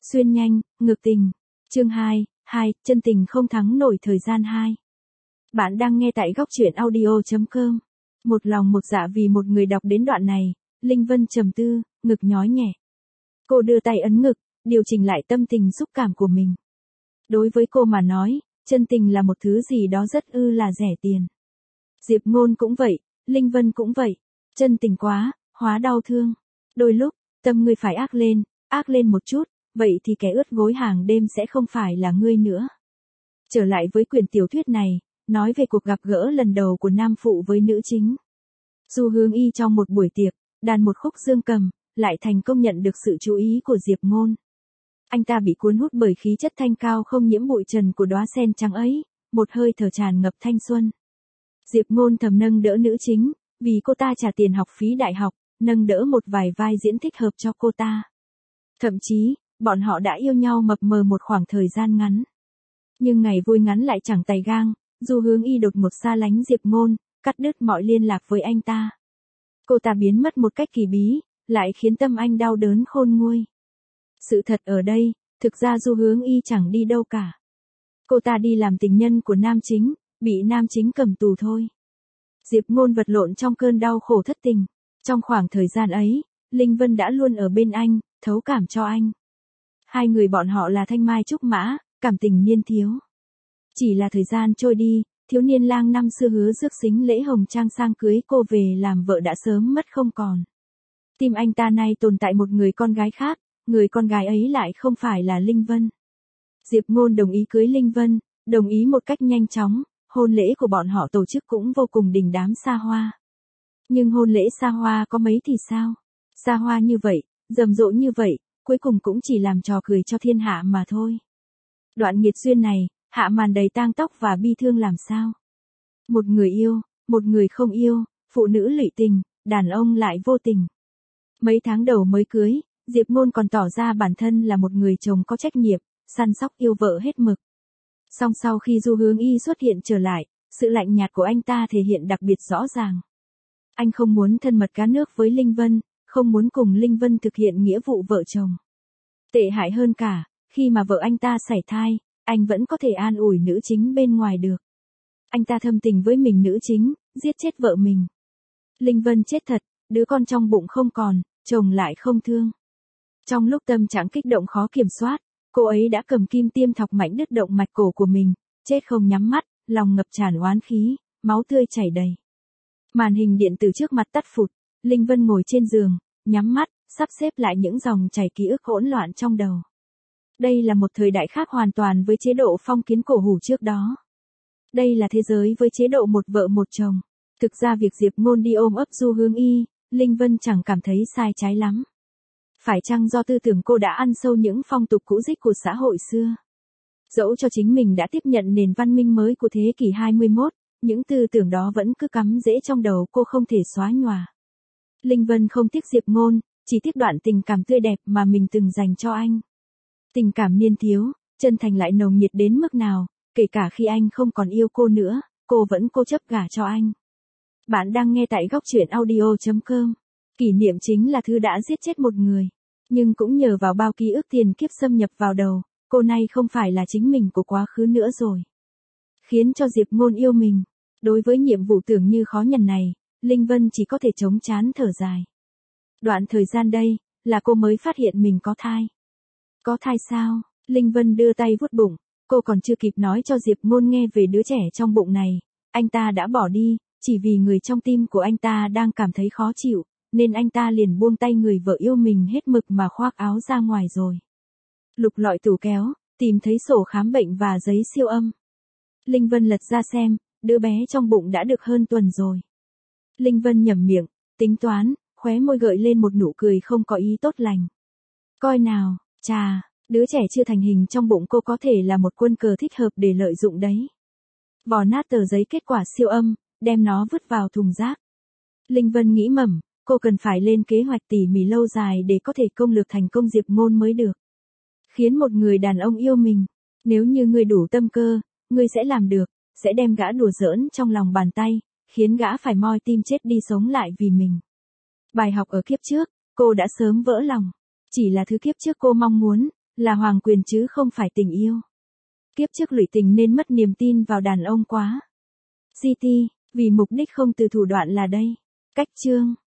Xuyên nhanh, ngược tình. Chương 2, chân tình không thắng nổi thời gian 2. Bạn đang nghe tại góc truyện audio.com. Một lòng một dạ vì một người đọc đến đoạn này, Linh Vân trầm tư, ngực nhói nhẹ. Cô đưa tay ấn ngực, điều chỉnh lại tâm tình xúc cảm của mình. Đối với cô mà nói, chân tình là một thứ gì đó rất là rẻ tiền. Diệp Ngôn cũng vậy, Linh Vân cũng vậy. Chân tình quá, hóa đau thương. Đôi lúc, tâm ngươi phải ác lên một chút, vậy thì kẻ ướt gối hàng đêm sẽ không phải là ngươi nữa. Trở lại với quyển tiểu thuyết này, nói về cuộc gặp gỡ lần đầu của nam phụ với nữ chính. Du Hướng Y trong một buổi tiệc, đàn một khúc dương cầm, lại thành công nhận được sự chú ý của Diệp Ngôn. Anh ta bị cuốn hút bởi khí chất thanh cao không nhiễm bụi trần của đóa sen trắng ấy, một hơi thở tràn ngập thanh xuân. Diệp Ngôn thầm nâng đỡ nữ chính, vì cô ta trả tiền học phí đại học, nâng đỡ một vài vai diễn thích hợp cho cô ta. Thậm chí, bọn họ đã yêu nhau mập mờ một khoảng thời gian ngắn. Nhưng ngày vui ngắn lại chẳng tày gang, Du Hướng Y đột ngột xa lánh Diệp Ngôn, cắt đứt mọi liên lạc với anh ta. Cô ta biến mất một cách kỳ bí, lại khiến tâm anh đau đớn khôn nguôi. Sự thật ở đây, thực ra Du Hướng Y chẳng đi đâu cả. Cô ta đi làm tình nhân của nam chính, bị nam chính cầm tù thôi. Diệp Ngôn vật lộn trong cơn đau khổ thất tình. Trong khoảng thời gian ấy, Linh Vân đã luôn ở bên anh, thấu cảm cho anh. Hai người bọn họ là thanh mai trúc mã, cảm tình niên thiếu. Chỉ là thời gian trôi đi, thiếu niên lang năm xưa hứa rước xính lễ hồng trang sang cưới cô về làm vợ đã sớm mất không còn. Tim anh ta nay tồn tại một người con gái khác, người con gái ấy lại không phải là Linh Vân. Diệp Ngôn đồng ý cưới Linh Vân, đồng ý một cách nhanh chóng, hôn lễ của bọn họ tổ chức cũng vô cùng đình đám xa hoa. Nhưng hôn lễ xa hoa có mấy thì sao? Xa hoa như vậy, rầm rộ như vậy, cuối cùng cũng chỉ làm trò cười cho thiên hạ mà thôi. Đoạn nghiệt duyên này, hạ màn đầy tang tóc và bi thương làm sao? Một người yêu, một người không yêu, phụ nữ lụy tình, đàn ông lại vô tình. Mấy tháng đầu mới cưới, Diệp Ngôn còn tỏ ra bản thân là một người chồng có trách nhiệm, săn sóc yêu vợ hết mực. Song sau khi Du Hướng Y xuất hiện trở lại, sự lạnh nhạt của anh ta thể hiện đặc biệt rõ ràng. Anh không muốn thân mật cá nước với Linh Vân, không muốn cùng Linh Vân thực hiện nghĩa vụ vợ chồng. Tệ hại hơn cả, khi mà vợ anh ta sảy thai, anh vẫn có thể an ủi nữ chính bên ngoài được. Anh ta thâm tình với mình nữ chính, giết chết vợ mình. Linh Vân chết thật, đứa con trong bụng không còn, chồng lại không thương. Trong lúc tâm trạng kích động khó kiểm soát, cô ấy đã cầm kim tiêm thọc mạnh đứt động mạch cổ của mình, chết không nhắm mắt, lòng ngập tràn oán khí, máu tươi chảy đầy. Màn hình điện tử trước mặt tắt phụt, Linh Vân ngồi trên giường, nhắm mắt, sắp xếp lại những dòng chảy ký ức hỗn loạn trong đầu. Đây là một thời đại khác hoàn toàn với chế độ phong kiến cổ hủ trước đó. Đây là thế giới với chế độ một vợ một chồng. Thực ra việc Diệp Ngôn đi ôm ấp Du Hướng Y, Linh Vân chẳng cảm thấy sai trái lắm. Phải chăng do tư tưởng cô đã ăn sâu những phong tục cũ rích của xã hội xưa? Dẫu cho chính mình đã tiếp nhận nền văn minh mới của thế kỷ 21, những tư tưởng đó vẫn cứ cắm rễ trong đầu cô không thể xóa nhòa. Linh Vân không tiếc Diệp Ngôn, chỉ tiếc đoạn tình cảm tươi đẹp mà mình từng dành cho anh. Tình cảm niên thiếu, chân thành lại nồng nhiệt đến mức nào, kể cả khi anh không còn yêu cô nữa, cô vẫn cố chấp gả cho anh. Bạn đang nghe tại góc truyện audio.com. Kỷ niệm chính là thứ đã giết chết một người. Nhưng cũng nhờ vào bao ký ức tiền kiếp xâm nhập vào đầu, cô nay không phải là chính mình của quá khứ nữa rồi. Khiến cho Diệp Ngôn yêu mình. Đối với nhiệm vụ tưởng như khó nhằn này, Linh Vân chỉ có thể chống chán thở dài. Đoạn thời gian đây, là cô mới phát hiện mình có thai. Có thai sao? Linh Vân đưa tay vuốt bụng, cô còn chưa kịp nói cho Diệp Ngôn nghe về đứa trẻ trong bụng này, anh ta đã bỏ đi, chỉ vì người trong tim của anh ta đang cảm thấy khó chịu, nên anh ta liền buông tay người vợ yêu mình hết mực mà khoác áo ra ngoài rồi. Lục lọi tủ kéo, tìm thấy sổ khám bệnh và giấy siêu âm. Linh Vân lật ra xem, đứa bé trong bụng đã được hơn tuần rồi. Linh Vân nhẩm miệng, tính toán, khóe môi gợi lên một nụ cười không có ý tốt lành. Coi nào, chà, đứa trẻ chưa thành hình trong bụng cô có thể là một quân cờ thích hợp để lợi dụng đấy. Vò nát tờ giấy kết quả siêu âm, đem nó vứt vào thùng rác. Linh Vân nghĩ mẩm, cô cần phải lên kế hoạch tỉ mỉ lâu dài để có thể công lược thành công Diệp Ngôn mới được. Khiến một người đàn ông yêu mình, nếu như ngươi đủ tâm cơ, ngươi sẽ làm được, sẽ đem gã đùa giỡn trong lòng bàn tay, khiến gã phải moi tim chết đi sống lại vì mình. Bài học ở kiếp trước, cô đã sớm vỡ lòng. Chỉ là thứ kiếp trước cô mong muốn, Là hoàng quyền chứ không phải tình yêu. Kiếp trước lụy tình nên mất niềm tin vào đàn ông quá. GT, vì mục đích không từ thủ đoạn là đây. Cách chương